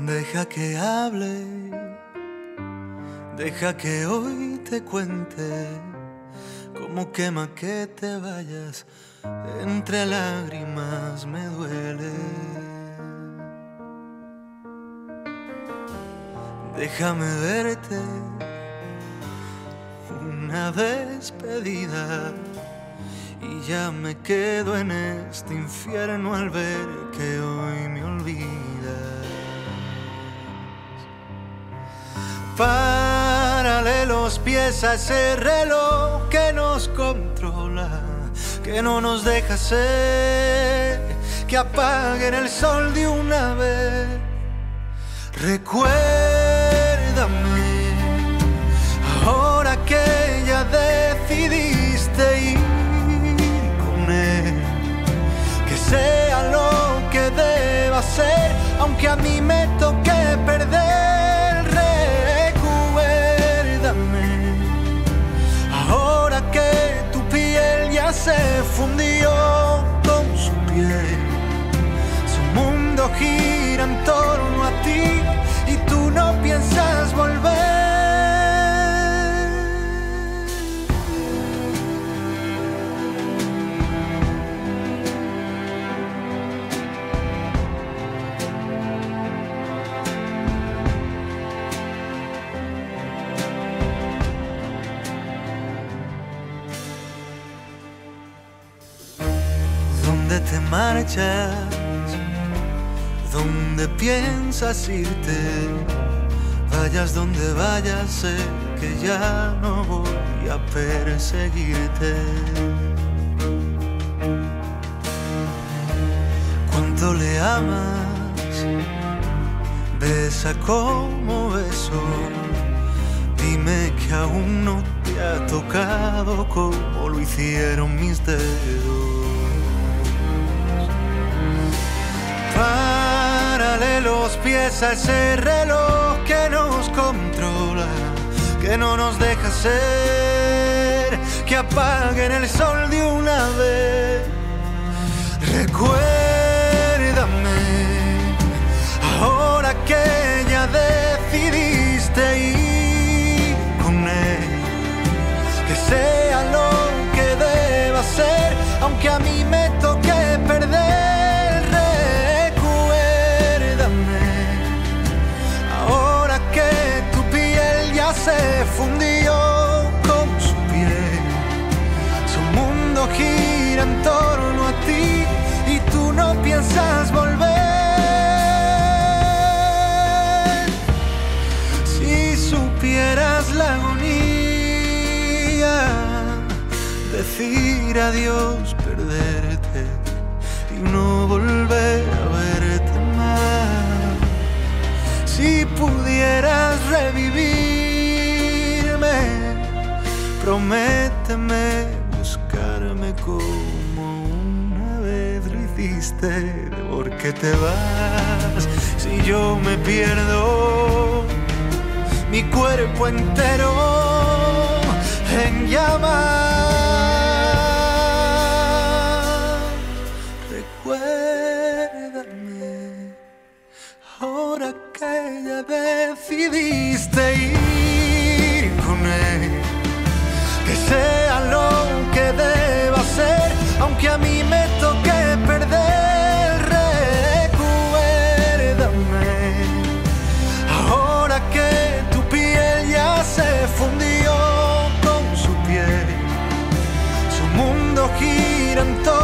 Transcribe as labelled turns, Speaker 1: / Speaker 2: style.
Speaker 1: Deja que hable, deja que hoy te cuente cómo quema que te vayas, entre lágrimas me duele. Déjame verte una despedida y ya me quedo en este infierno al ver que hoy me olvidas. Párale los pies a ese reloj que nos controla, que no nos deja ser, que apaguen el sol de una vez. Recuérdame, ahora que ya decidiste ir con él, que sea lo que deba ser, aunque a mí me toque perder. Ahora que tu piel ya se fundió con su piel, su mundo gira en torno a ti y tú no piensas volver. ¿Dónde te marchas? ¿Dónde piensas irte? Vayas donde vayas, sé que ya no voy a perseguirte. ¿Cuánto le amas? Besa como beso. Dime que aún no te ha tocado como lo hicieron mis dedos. Párale los pies a ese reloj que nos controla, que no nos deja ser, que apaguen el sol de una vez. Recuérdame, ahora que ya decidiste ir con él, que sea lo que deba ser, aunque a mí me toque perder. Se fundió con su piel, su mundo gira en torno a ti y tú no piensas volver. Si supieras la agonía, decir adiós, perderte y no volver a verte más. Si pudieras revivir, prométeme buscarme como una vez lo hiciste. ¿Por qué te vas? Si yo me pierdo, mi cuerpo entero en llamas. Recuérdame, ahora que ya decidiste ir con él, que sea lo que deba ser, aunque a mí me toque perder. Recuérdame, ahora que tu piel ya se fundió con su piel, su mundo gira en torno